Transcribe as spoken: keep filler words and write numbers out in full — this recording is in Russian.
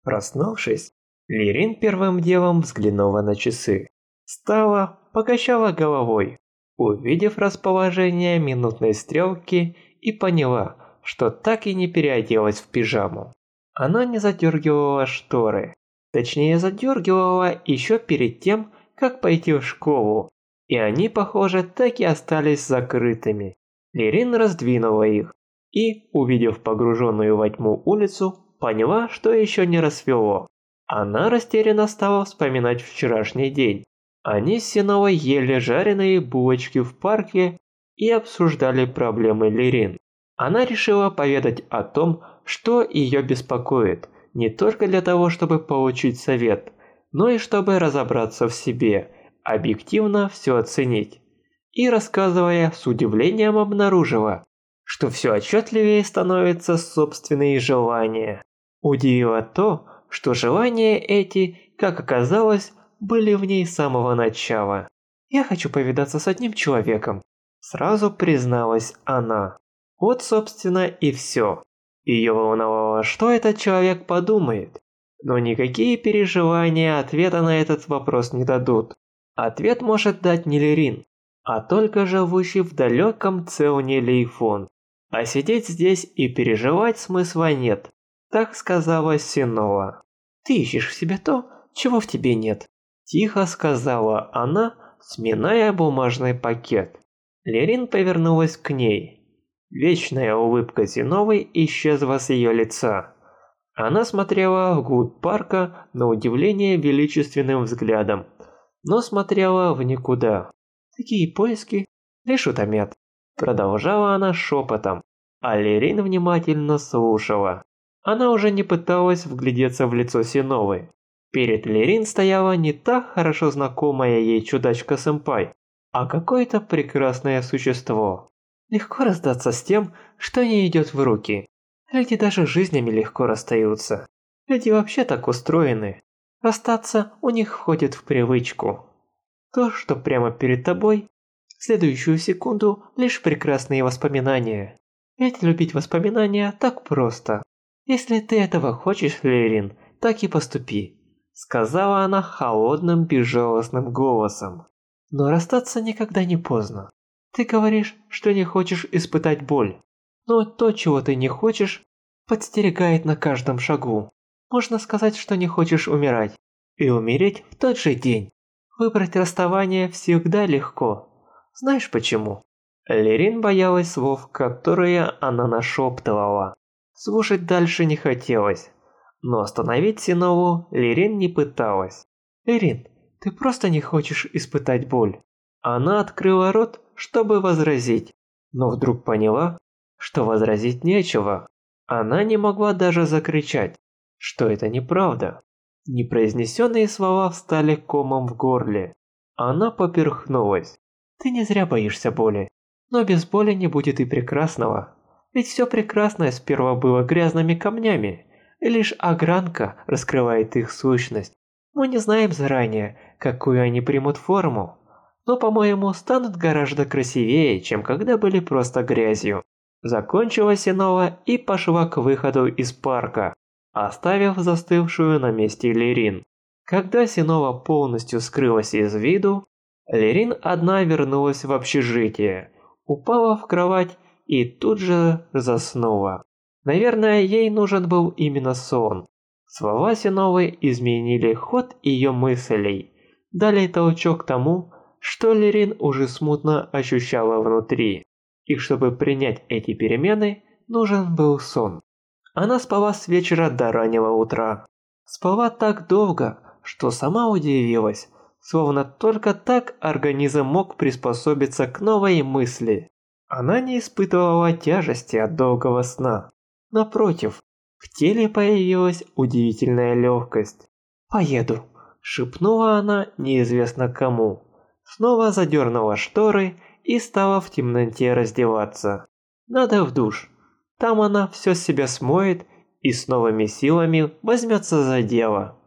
Проснувшись, Лерин первым делом взглянула на часы. Встала, покачала головой, увидев расположение минутной стрелки, и поняла, что так и не переоделась в пижаму. Она не задергивала шторы. Точнее, задергивала еще перед тем, как пойти в школу. И они, похоже, так и остались закрытыми. Лерин раздвинула их и, увидев погруженную во тьму улицу, поняла, что еще не рассвело. Она растерянно стала вспоминать вчерашний день. Они с Синовой ели жареные булочки в парке и обсуждали проблемы Лерин. Она решила поведать о том, что ее беспокоит, не только для того, чтобы получить совет, но и чтобы разобраться в себе, объективно все оценить. И, рассказывая, с удивлением обнаружила, что все отчетливее становятся собственные желания. Удивило то, что желания эти, как оказалось, были в ней с самого начала. «Я хочу повидаться с одним человеком», – сразу призналась она. Вот, собственно, и все. Ее волновало, что этот человек подумает. Но никакие переживания ответа на этот вопрос не дадут. Ответ может дать не Лерин, а только живущий в далеком Целне Лейфон. А сидеть здесь и переживать смысла нет, так сказала Синова. «Ты ищешь в себе то, чего в тебе нет», – тихо сказала она, сминая бумажный пакет. Лерин повернулась к ней. Вечная улыбка Синовой исчезла с ее лица. Она смотрела вглубь парка на удивление величественным взглядом, но смотрела в никуда. «Такие поиски лишь утомят», – продолжала она шепотом, а Лерин внимательно слушала. Она уже не пыталась вглядеться в лицо Синовой. Перед Лерин стояла не та хорошо знакомая ей чудачка-сэмпай, а какое-то прекрасное существо. Легко расстаться с тем, что не идет в руки. Люди даже жизнями легко расстаются. Люди вообще так устроены. Расстаться у них входит в привычку. То, что прямо перед тобой, в следующую секунду лишь прекрасные воспоминания. Ведь любить воспоминания так просто. Если ты этого хочешь, Лерин, так и поступи, сказала она холодным, безжалостным голосом. Но расстаться никогда не поздно. Ты говоришь, что не хочешь испытать боль, но то, чего ты не хочешь, подстерегает на каждом шагу. Можно сказать, что не хочешь умирать, и умереть в тот же день. Выбрать расставание всегда легко. Знаешь почему? Лерин боялась слов, которые она нашептывала. Слушать дальше не хотелось, но остановить Синову Лерин не пыталась. «Лерин, ты просто не хочешь испытать боль». Она открыла рот, чтобы возразить, но вдруг поняла, что возразить нечего. Она не могла даже закричать, что это неправда. Непроизнесенные слова встали комом в горле. Она поперхнулась. «Ты не зря боишься боли, но без боли не будет и прекрасного. Ведь все прекрасное сперва было грязными камнями, и лишь огранка раскрывает их сущность. Мы не знаем заранее, какую они примут форму, но, по-моему, станут гораздо красивее, чем когда были просто грязью». Закончила Синова и пошла к выходу из парка, оставив застывшую на месте Лерин. Когда Синова полностью скрылась из виду, Лерин одна вернулась в общежитие, упала в кровать и тут же заснула. Наверное, ей нужен был именно сон. Слова Синовой изменили ход ее мыслей, дали толчок тому, что Лерин уже смутно ощущала внутри. И чтобы принять эти перемены, нужен был сон. Она спала с вечера до раннего утра. Спала так долго, что сама удивилась, словно только так организм мог приспособиться к новой мысли. Она не испытывала тяжести от долгого сна. Напротив, в теле появилась удивительная легкость. «Поеду», – шепнула она неизвестно кому. Снова задернула шторы и стала в темноте раздеваться. Надо в душ. Там она все с себя смоет и с новыми силами возьмется за дело.